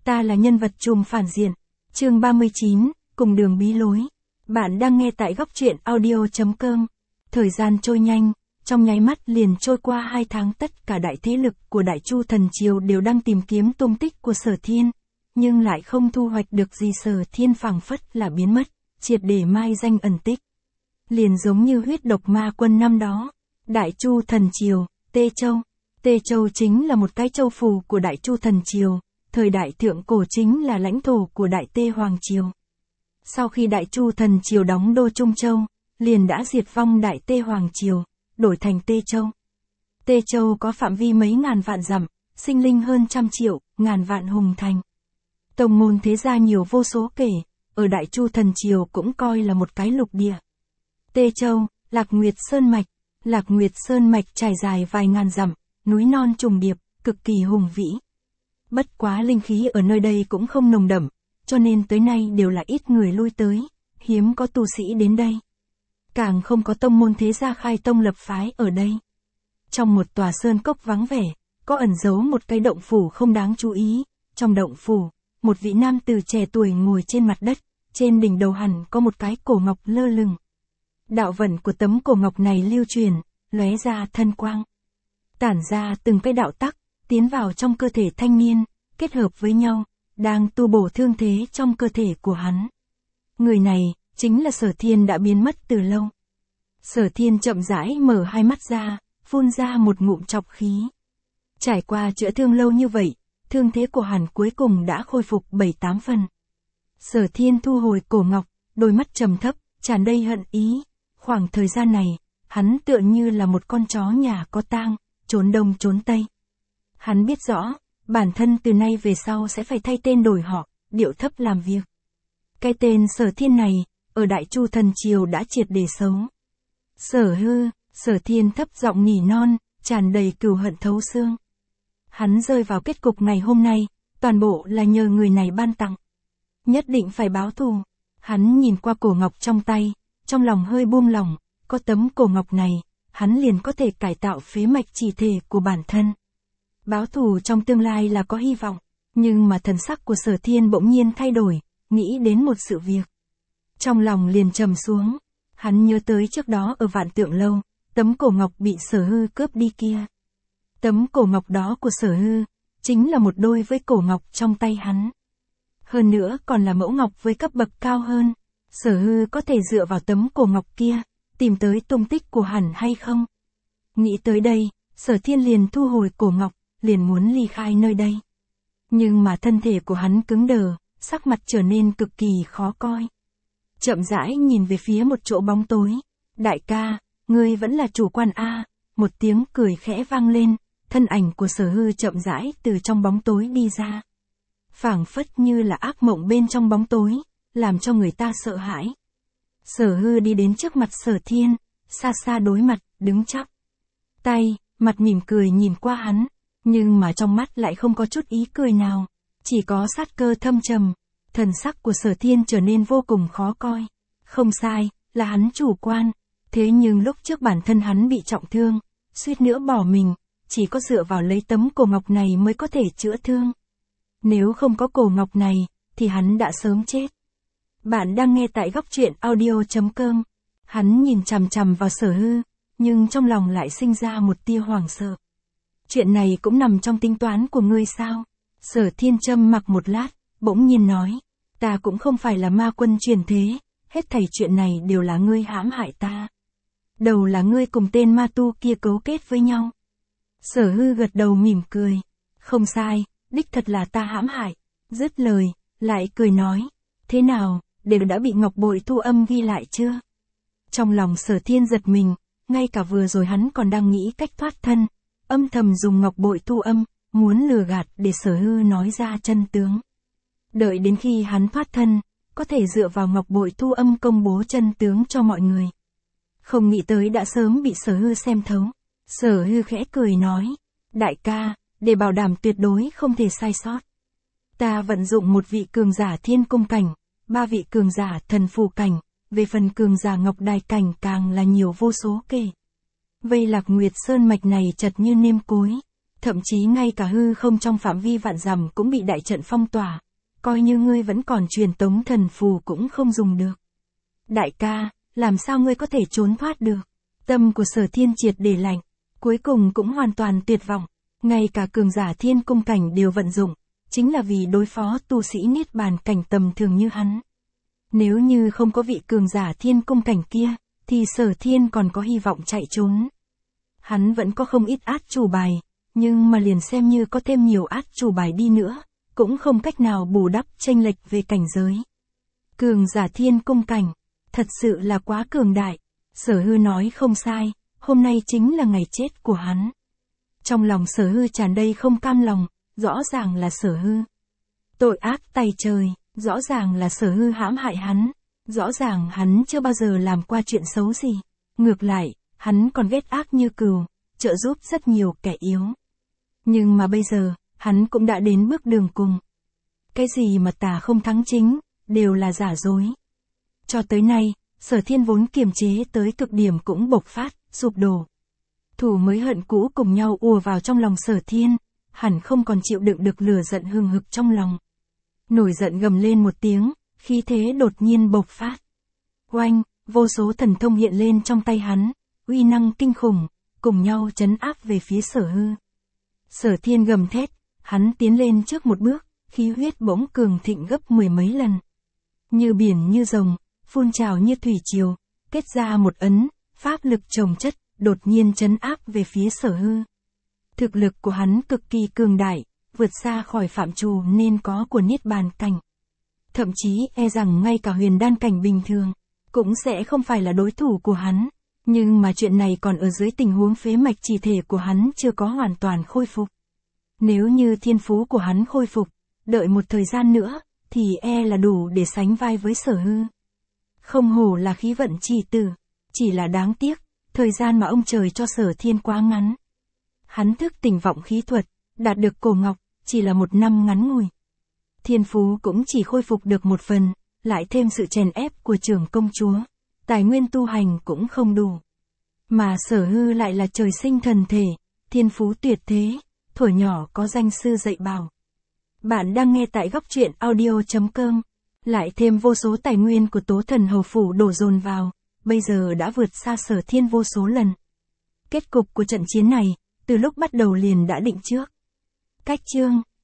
Ta là nhân vật trùm phản diện. Chương 39, cùng đường bí lối. Bạn đang nghe tại góc truyện audio.com. Thời gian trôi nhanh, trong nháy mắt liền trôi qua 2 tháng, tất cả đại thế lực của Đại Chu Thần Triều đều đang tìm kiếm tung tích của Sở Thiên, nhưng lại không thu hoạch được gì. Sở Thiên phảng phất là biến mất, triệt để mai danh ẩn tích. Liền giống như huyết độc ma quân năm đó. Đại Chu Thần Triều, Tê Châu. Tê Châu chính là một cái châu phủ của Đại Chu Thần Triều, thời đại thượng cổ chính là lãnh thổ của Đại Tê Hoàng Triều. Sau khi Đại Chu Thần Triều đóng đô Trung Châu, liền đã diệt vong Đại Tê Hoàng Triều, đổi thành Tê Châu. Tê Châu có phạm vi mấy ngàn vạn dặm, sinh linh hơn trăm triệu, ngàn vạn hùng thành. Tông môn thế gia nhiều vô số kể, ở Đại Chu Thần Triều cũng coi là một cái lục địa. Tê Châu, Lạc Nguyệt Sơn Mạch. Lạc Nguyệt Sơn Mạch trải dài vài ngàn dặm, núi non trùng điệp, cực kỳ hùng vĩ. Bất quá linh khí ở nơi đây cũng không nồng đậm, cho nên tới nay đều là ít người lui tới, hiếm có tu sĩ đến đây. Càng không có tông môn thế gia khai tông lập phái ở đây. Trong một tòa sơn cốc vắng vẻ, có ẩn giấu một cái động phủ không đáng chú ý. Trong động phủ, một vị nam tử trẻ tuổi ngồi trên mặt đất, trên đỉnh đầu hẳn có một cái cổ ngọc lơ lửng. Đạo vận của tấm cổ ngọc này lưu truyền, lóe ra thân quang, tản ra từng cái đạo tắc, tiến vào trong cơ thể thanh niên, kết hợp với nhau, đang tu bổ thương thế trong cơ thể của hắn. Người này, chính là Sở Thiên đã biến mất từ lâu. Sở Thiên chậm rãi mở hai mắt ra, phun ra một ngụm trọc khí. Trải qua chữa thương lâu như vậy, thương thế của hắn cuối cùng đã khôi phục 7-8 phần. Sở Thiên thu hồi cổ ngọc, đôi mắt trầm thấp, tràn đầy hận ý. Khoảng thời gian này, hắn tựa như là một con chó nhà có tang, trốn đông trốn tây. Hắn biết rõ, bản thân từ nay về sau sẽ phải thay tên đổi họ, điệu thấp làm việc. Cái tên Sở Thiên này, ở Đại Chu Thần Triều đã triệt để xấu. Sở Hư, Sở Thiên thấp giọng nỉ non, tràn đầy cừu hận thấu xương. Hắn rơi vào kết cục ngày hôm nay, toàn bộ là nhờ người này ban tặng. Nhất định phải báo thù. Hắn nhìn qua cổ ngọc trong tay, trong lòng hơi buông lỏng, có tấm cổ ngọc này, hắn liền có thể cải tạo phế mạch chỉ thể của bản thân. Báo thù trong tương lai là có hy vọng, nhưng mà thần sắc của Sở Thiên bỗng nhiên thay đổi, nghĩ đến một sự việc. Trong lòng liền trầm xuống, hắn nhớ tới trước đó ở Vạn Tượng Lâu, tấm cổ ngọc bị Sở Hư cướp đi kia. Tấm cổ ngọc đó của Sở Hư, chính là một đôi với cổ ngọc trong tay hắn. Hơn nữa còn là mẫu ngọc với cấp bậc cao hơn. Sở Hư có thể dựa vào tấm cổ ngọc kia, tìm tới tung tích của hắn hay không? Nghĩ tới đây, Sở Thiên liền thu hồi cổ ngọc, liền muốn ly khai nơi đây. Nhưng mà thân thể của hắn cứng đờ, sắc mặt trở nên cực kỳ khó coi. Chậm rãi nhìn về phía một chỗ bóng tối. Đại ca, ngươi vẫn là chủ quan a. Một tiếng cười khẽ vang lên, thân ảnh của Sở Hư chậm rãi từ trong bóng tối đi ra. Phảng phất như là ác mộng bên trong bóng tối, làm cho người ta sợ hãi. Sở Hư đi đến trước mặt Sở Thiên, xa xa đối mặt, đứng chắp tay, mặt mỉm cười nhìn qua hắn, nhưng mà trong mắt lại không có chút ý cười nào, chỉ có sát cơ thâm trầm. Thần sắc của Sở Thiên trở nên vô cùng khó coi. Không sai, là hắn chủ quan, thế nhưng lúc trước bản thân hắn bị trọng thương, suýt nữa bỏ mình, chỉ có dựa vào lấy tấm cổ ngọc này mới có thể chữa thương. Nếu không có cổ ngọc này, thì hắn đã sớm chết. Bạn đang nghe tại góc truyện audio.com. Hắn nhìn chằm chằm vào Sở Hư, nhưng trong lòng lại sinh ra một tia hoảng sợ. Chuyện này cũng nằm trong tính toán của ngươi sao? Sở Thiên trầm mặc một lát, bỗng nhiên nói, ta cũng không phải là ma quân truyền thế, hết thảy chuyện này đều là ngươi hãm hại ta. Đầu là ngươi cùng tên ma tu kia cấu kết với nhau. Sở Hư gật đầu mỉm cười, không sai, đích thật là ta hãm hại. Dứt lời, lại cười nói, thế nào, đều đã bị ngọc bội thu âm ghi lại chưa? Trong lòng Sở Thiên giật mình, ngay cả vừa rồi hắn còn đang nghĩ cách thoát thân, âm thầm dùng ngọc bội thu âm, muốn lừa gạt để Sở Hư nói ra chân tướng. Đợi đến khi hắn thoát thân, có thể dựa vào ngọc bội thu âm công bố chân tướng cho mọi người. Không nghĩ tới đã sớm bị Sở Hư xem thấu. Sở Hư khẽ cười nói, đại ca, để bảo đảm tuyệt đối không thể sai sót, ta vận dụng một vị cường giả thiên cung cảnh, 3 vị cường giả thần phù cảnh, về phần cường giả ngọc đài cảnh càng là nhiều vô số kể. Vây Lạc Nguyệt Sơn mạch này chật như nêm cối, Thậm chí ngay cả hư không trong phạm vi vạn dặm cũng bị đại trận phong tỏa. Coi như ngươi vẫn còn truyền tống thần phù cũng không dùng được. Đại ca, làm sao ngươi có thể trốn thoát được? Tâm của Sở Thiên triệt để lạnh, cuối cùng cũng hoàn toàn tuyệt vọng. Ngay cả cường giả thiên cung cảnh đều vận dụng, chính là vì đối phó tu sĩ niết bàn cảnh tầm thường như hắn. Nếu như không có vị cường giả thiên cung cảnh kia, thì Sở Thiên còn có hy vọng chạy trốn. Hắn vẫn có không ít át chủ bài, nhưng mà liền xem như có thêm nhiều át chủ bài đi nữa, cũng không cách nào bù đắp chênh lệch về cảnh giới. Cường giả thiên cung cảnh, thật sự là quá cường đại. Sở Hư nói không sai, hôm nay chính là ngày chết của hắn. Trong lòng Sở Hư tràn đầy không cam lòng, rõ ràng là Sở Hư tội ác tày trời, rõ ràng là Sở Hư hãm hại hắn, rõ ràng hắn chưa bao giờ làm qua chuyện xấu gì. Ngược lại, hắn còn ghét ác như cừu, trợ giúp rất nhiều kẻ yếu. Nhưng mà bây giờ, hắn cũng đã đến bước đường cùng. Cái gì mà tà không thắng chính, đều là giả dối. Cho tới nay, Sở Thiên vốn kiềm chế tới cực điểm cũng bộc phát, sụp đổ. Thù mới hận cũ cùng nhau ùa vào trong lòng Sở Thiên, hẳn không còn chịu đựng được lửa giận hừng hực trong lòng. Nổi giận gầm lên một tiếng, khí thế đột nhiên bộc phát. Oanh, vô số thần thông hiện lên trong tay hắn, uy năng kinh khủng, cùng nhau trấn áp về phía Sở Hư. Sở Thiên gầm thét, hắn tiến lên trước một bước, khí huyết bỗng cường thịnh gấp 10 mấy lần. Như biển như rồng, phun trào như thủy triều, kết ra một ấn, pháp lực chồng chất, đột nhiên trấn áp về phía Sở Hư. Thực lực của hắn cực kỳ cường đại, vượt xa khỏi phạm trù nên có của niết bàn cảnh. Thậm chí e rằng ngay cả huyền đan cảnh bình thường, cũng sẽ không phải là đối thủ của hắn. Nhưng mà chuyện này còn ở dưới tình huống phế mạch chỉ thể của hắn chưa có hoàn toàn khôi phục. Nếu như thiên phú của hắn khôi phục, đợi một thời gian nữa, thì e là đủ để sánh vai với Sở Hư. Không hổ là khí vận chi tử, chỉ là đáng tiếc, thời gian mà ông trời cho Sở Thiên quá ngắn. Hắn thức tỉnh vọng khí thuật, đạt được cổ ngọc, chỉ là 1 năm ngắn ngủi. Thiên phú cũng chỉ khôi phục được 1 phần, lại thêm sự chèn ép của trưởng công chúa. Tài nguyên tu hành cũng không đủ. Mà Sở Hư lại là trời sinh thần thể, thiên phú tuyệt thế, thuở nhỏ có danh sư dạy bảo. Bạn đang nghe tại góc truyện audio.com, lại thêm vô số tài nguyên của Tố Thần Hầu Phủ đổ dồn vào, bây giờ đã vượt xa Sở Thiên vô số lần. Kết cục của trận chiến này, từ lúc bắt đầu liền đã định trước. Cách chương